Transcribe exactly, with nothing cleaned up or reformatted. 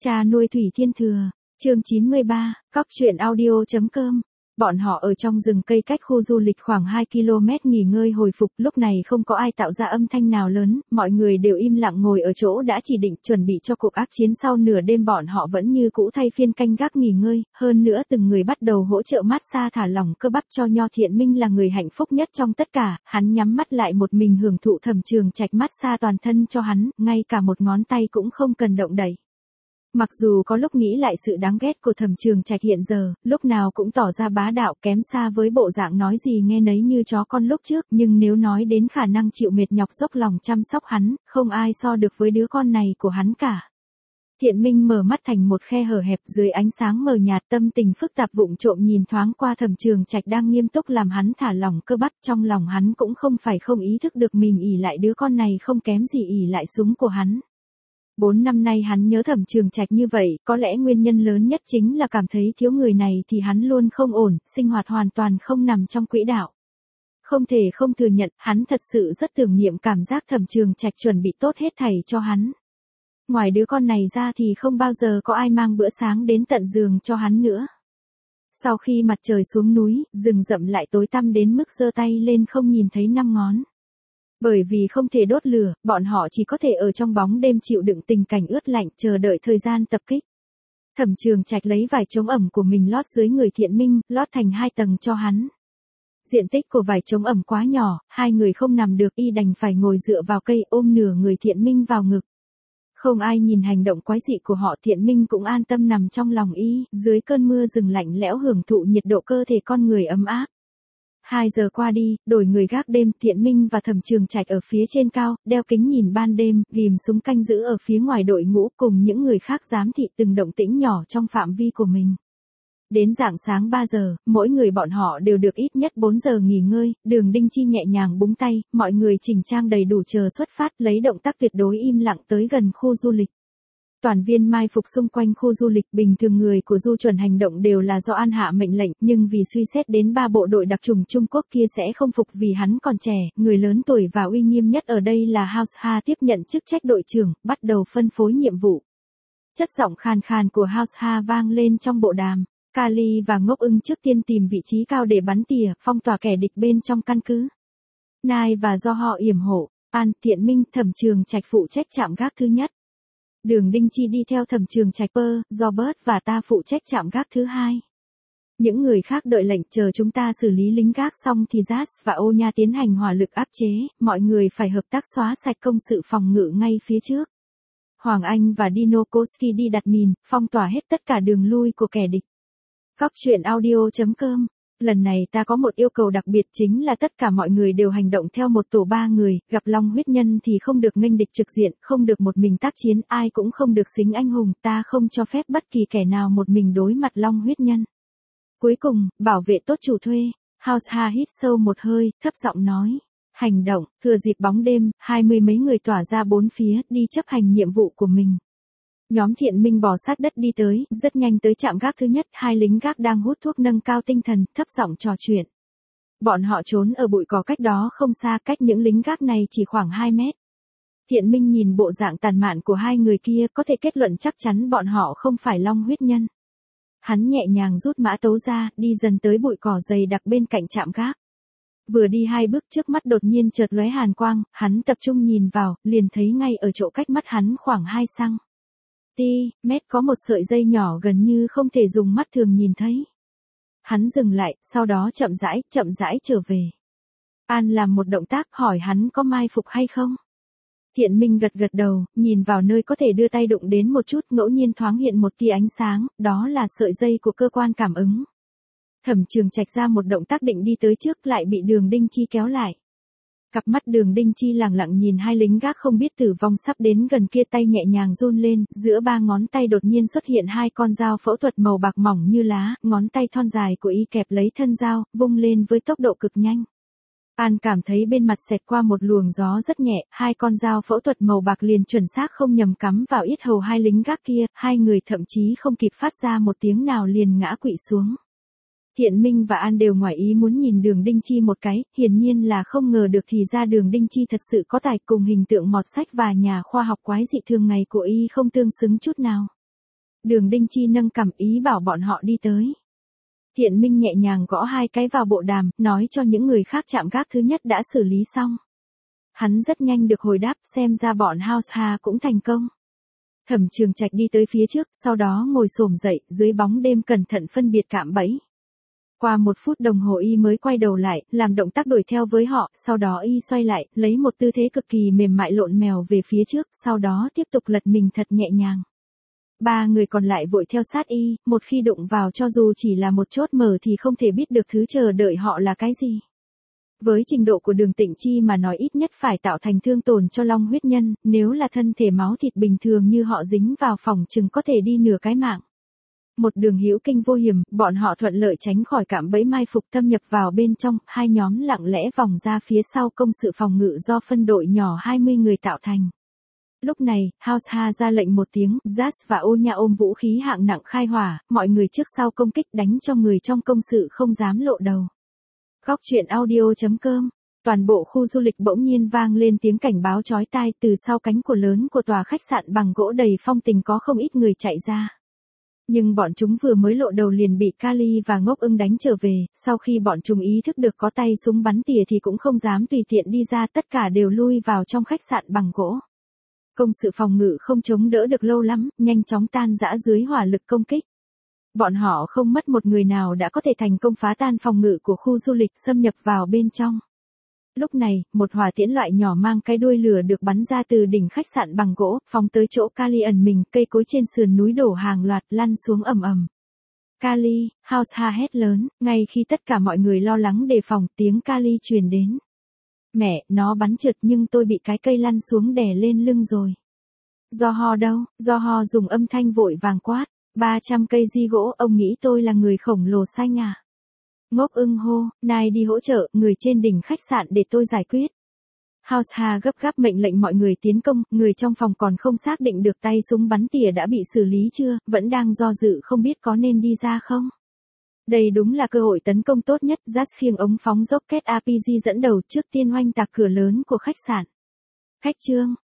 Cha nuôi Thủy Thiên Thừa, chương chín mươi ba, cóc truyện audio chấm com. Bọn họ ở trong rừng cây cách khu du lịch khoảng hai ki lô mét nghỉ ngơi hồi phục, lúc này không có ai tạo ra âm thanh nào lớn, mọi người đều im lặng ngồi ở chỗ đã chỉ định chuẩn bị cho cuộc ác chiến sau nửa đêm. Bọn họ vẫn như cũ thay phiên canh gác nghỉ ngơi, hơn nữa từng người bắt đầu hỗ trợ massage thả lỏng cơ bắp cho Nho Thiện Minh là người hạnh phúc nhất trong tất cả, hắn nhắm mắt lại một mình hưởng thụ Thẩm Trường Trạch massage toàn thân cho hắn, ngay cả một ngón tay cũng không cần động đậy. Mặc dù có lúc nghĩ lại sự đáng ghét của Thẩm Trường Trạch hiện giờ, lúc nào cũng tỏ ra bá đạo kém xa với bộ dạng nói gì nghe nấy như chó con lúc trước, nhưng nếu nói đến khả năng chịu mệt nhọc dốc lòng chăm sóc hắn, không ai so được với đứa con này của hắn cả. Thiện Minh mở mắt thành một khe hở hẹp, dưới ánh sáng mờ nhạt tâm tình phức tạp vụng trộm nhìn thoáng qua Thẩm Trường Trạch đang nghiêm túc làm hắn thả lỏng cơ bắp. Trong lòng hắn cũng không phải không ý thức được mình ỷ lại đứa con này không kém gì ỷ lại súng của hắn. Bốn năm nay hắn nhớ Thẩm Trường Trạch như vậy, có lẽ nguyên nhân lớn nhất chính là cảm thấy thiếu người này thì hắn luôn không ổn, sinh hoạt hoàn toàn không nằm trong quỹ đạo. Không thể không thừa nhận, hắn thật sự rất tưởng niệm cảm giác Thẩm Trường Trạch chuẩn bị tốt hết thảy cho hắn. Ngoài đứa con này ra thì không bao giờ có ai mang bữa sáng đến tận giường cho hắn nữa. Sau khi mặt trời xuống núi, rừng rậm lại tối tăm đến mức giơ tay lên không nhìn thấy năm ngón. Bởi vì không thể đốt lửa, bọn họ chỉ có thể ở trong bóng đêm chịu đựng tình cảnh ướt lạnh, chờ đợi thời gian tập kích. Thẩm Trường Trạch lấy vải chống ẩm của mình lót dưới người Thiện Minh, lót thành hai tầng cho hắn. Diện tích của vải chống ẩm quá nhỏ, hai người không nằm được, y đành phải ngồi dựa vào cây ôm nửa người Thiện Minh vào ngực. Không ai nhìn hành động quái dị của họ, Thiện Minh cũng an tâm nằm trong lòng y, dưới cơn mưa rừng lạnh lẽo hưởng thụ nhiệt độ cơ thể con người ấm áp. Hai giờ qua đi, đổi người gác đêm, Thiện Minh và Thẩm Trường Trạch ở phía trên cao, đeo kính nhìn ban đêm, ghim súng canh giữ ở phía ngoài đội ngũ cùng những người khác giám thị từng động tĩnh nhỏ trong phạm vi của mình. Đến rạng sáng ba giờ, mỗi người bọn họ đều được ít nhất bốn giờ nghỉ ngơi, Đường Đinh Chi nhẹ nhàng búng tay, mọi người chỉnh trang đầy đủ chờ xuất phát, lấy động tác tuyệt đối im lặng tới gần khu du lịch. Toàn viên mai phục xung quanh khu du lịch, bình thường người của Du Chuẩn hành động đều là do An hạ mệnh lệnh, nhưng vì suy xét đến ba bộ đội đặc chủng Trung Quốc kia sẽ không phục vì hắn còn trẻ, người lớn tuổi và uy nghiêm nhất ở đây là House Ha tiếp nhận chức trách đội trưởng, bắt đầu phân phối nhiệm vụ. Chất giọng khàn khàn của House Ha vang lên trong bộ đàm. Kali và Ngốc Ưng trước tiên tìm vị trí cao để bắn tỉa, phong tỏa kẻ địch bên trong căn cứ. Nai và do họ yểm hộ, An, Thiện Minh, Thẩm Trường Trạch phụ trách trạm gác thứ nhất. Đường Đinh Chi đi theo Thẩm Trường Trạch, Pơ, Robert và ta phụ trách trạm gác thứ hai. Những người khác đợi lệnh, chờ chúng ta xử lý lính gác xong thì Jas và Ô Nha tiến hành hỏa lực áp chế, mọi người phải hợp tác xóa sạch công sự phòng ngự ngay phía trước. Hoàng Anh và Dino Koski đi đặt mìn, phong tỏa hết tất cả đường lui của kẻ địch. Cóc truyện audio chấm com. Lần này ta có một yêu cầu đặc biệt, chính là tất cả mọi người đều hành động theo một tổ ba người, gặp Long huyết nhân thì không được nghênh địch trực diện, không được một mình tác chiến, ai cũng không được xính anh hùng, ta không cho phép bất kỳ kẻ nào một mình đối mặt Long huyết nhân. Cuối cùng, bảo vệ tốt chủ thuê. House Ha hít sâu một hơi, thấp giọng nói. Hành động, thừa dịp bóng đêm, hai mươi mấy người tỏa ra bốn phía, đi chấp hành nhiệm vụ của mình. Nhóm Thiện Minh bò sát đất đi tới, rất nhanh tới trạm gác thứ nhất, hai lính gác đang hút thuốc nâng cao tinh thần, thấp giọng trò chuyện. Bọn họ trốn ở bụi cỏ cách đó không xa, cách những lính gác này chỉ khoảng hai mét. Thiện Minh nhìn bộ dạng tàn mạn của hai người kia, có thể kết luận chắc chắn bọn họ không phải Long huyết nhân. Hắn nhẹ nhàng rút mã tấu ra, đi dần tới bụi cỏ dày đặc bên cạnh trạm gác. Vừa đi hai bước trước mắt đột nhiên chợt lóe hàn quang, hắn tập trung nhìn vào, liền thấy ngay ở chỗ cách mắt hắn khoảng hai xăng ti mét có một sợi dây nhỏ gần như không thể dùng mắt thường nhìn thấy. Hắn dừng lại, sau đó chậm rãi, chậm rãi trở về. An làm một động tác hỏi hắn có mai phục hay không. Thiện Minh gật gật đầu, nhìn vào nơi có thể đưa tay đụng đến một chút, ngẫu nhiên thoáng hiện một tia ánh sáng, đó là sợi dây của cơ quan cảm ứng. Thẩm Trường Trạch ra một động tác định đi tới trước, lại bị Đường Đinh Chi kéo lại. Cặp mắt Đường Đinh Chi lẳng lặng nhìn hai lính gác không biết tử vong sắp đến gần kia, tay nhẹ nhàng run lên, giữa ba ngón tay đột nhiên xuất hiện hai con dao phẫu thuật màu bạc mỏng như lá, ngón tay thon dài của y kẹp lấy thân dao, vung lên với tốc độ cực nhanh. An cảm thấy bên mặt xẹt qua một luồng gió rất nhẹ, hai con dao phẫu thuật màu bạc liền chuẩn xác không nhầm cắm vào yết hầu hai lính gác kia, hai người thậm chí không kịp phát ra một tiếng nào liền ngã quỵ xuống. Thiện Minh và An đều ngoài ý muốn nhìn Đường Đinh Chi một cái, hiển nhiên là không ngờ được thì ra Đường Đinh Chi thật sự có tài, cùng hình tượng mọt sách và nhà khoa học quái dị thường ngày của y không tương xứng chút nào. Đường Đinh Chi nâng cằm ý bảo bọn họ đi tới. Thiện Minh nhẹ nhàng gõ hai cái vào bộ đàm, nói cho những người khác trạm gác thứ nhất đã xử lý xong. Hắn rất nhanh được hồi đáp, xem ra bọn House Ha cũng thành công. Thẩm Trường Trạch đi tới phía trước, sau đó ngồi xổm dậy, dưới bóng đêm cẩn thận phân biệt cạm bẫy. Qua một phút đồng hồ y mới quay đầu lại, làm động tác đuổi theo với họ, sau đó y xoay lại, lấy một tư thế cực kỳ mềm mại lộn mèo về phía trước, sau đó tiếp tục lật mình thật nhẹ nhàng. Ba người còn lại vội theo sát y, một khi đụng vào cho dù chỉ là một chốt mở thì không thể biết được thứ chờ đợi họ là cái gì. Với trình độ của Đường Tịnh Chi mà nói ít nhất phải tạo thành thương tổn cho Long huyết nhân, nếu là thân thể máu thịt bình thường như họ dính vào phòng chừng có thể đi nửa cái mạng. Một đường hữu kinh vô hiểm, bọn họ thuận lợi tránh khỏi cạm bẫy mai phục thâm nhập vào bên trong, hai nhóm lặng lẽ vòng ra phía sau công sự phòng ngự do phân đội nhỏ hai mươi người tạo thành. Lúc này, House Ha ra lệnh một tiếng, Jazz và Ô Nha ôm vũ khí hạng nặng khai hỏa, mọi người trước sau công kích đánh cho người trong công sự không dám lộ đầu. Góc truyện audio chấm com. Toàn bộ khu du lịch bỗng nhiên vang lên tiếng cảnh báo chói tai, từ sau cánh cửa lớn của tòa khách sạn bằng gỗ đầy phong tình có không ít người chạy ra. Nhưng bọn chúng vừa mới lộ đầu liền bị Kali và Ngốc Ưng đánh trở về, sau khi bọn chúng ý thức được có tay súng bắn tỉa thì cũng không dám tùy tiện đi ra, tất cả đều lui vào trong khách sạn bằng gỗ. Công sự phòng ngự không chống đỡ được lâu lắm, nhanh chóng tan rã dưới hỏa lực công kích. Bọn họ không mất một người nào đã có thể thành công phá tan phòng ngự của khu du lịch, xâm nhập vào bên trong. Lúc này, một hỏa tiễn loại nhỏ mang cái đuôi lửa được bắn ra từ đỉnh khách sạn bằng gỗ, phóng tới chỗ Kali ẩn mình, cây cối trên sườn núi đổ hàng loạt lăn xuống ầm ầm. Kali, House Ha hét lớn, ngay khi tất cả mọi người lo lắng đề phòng, tiếng Kali truyền đến. Mẹ, nó bắn trượt nhưng tôi bị cái cây lăn xuống đè lên lưng rồi. Do ho đâu, do ho dùng âm thanh vội vàng quát, ba trăm cây di gỗ, ông nghĩ tôi là người khổng lồ xanh à? Ngốc Ưng hô, Nai đi hỗ trợ, người trên đỉnh khách sạn để tôi giải quyết. House Ha gấp gáp mệnh lệnh mọi người tiến công, người trong phòng còn không xác định được tay súng bắn tỉa đã bị xử lý chưa, vẫn đang do dự không biết có nên đi ra không. Đây đúng là cơ hội tấn công tốt nhất, Jazz khiêng ống phóng rocket a pê giê dẫn đầu trước tiên oanh tạc cửa lớn của khách sạn. Khách Trương,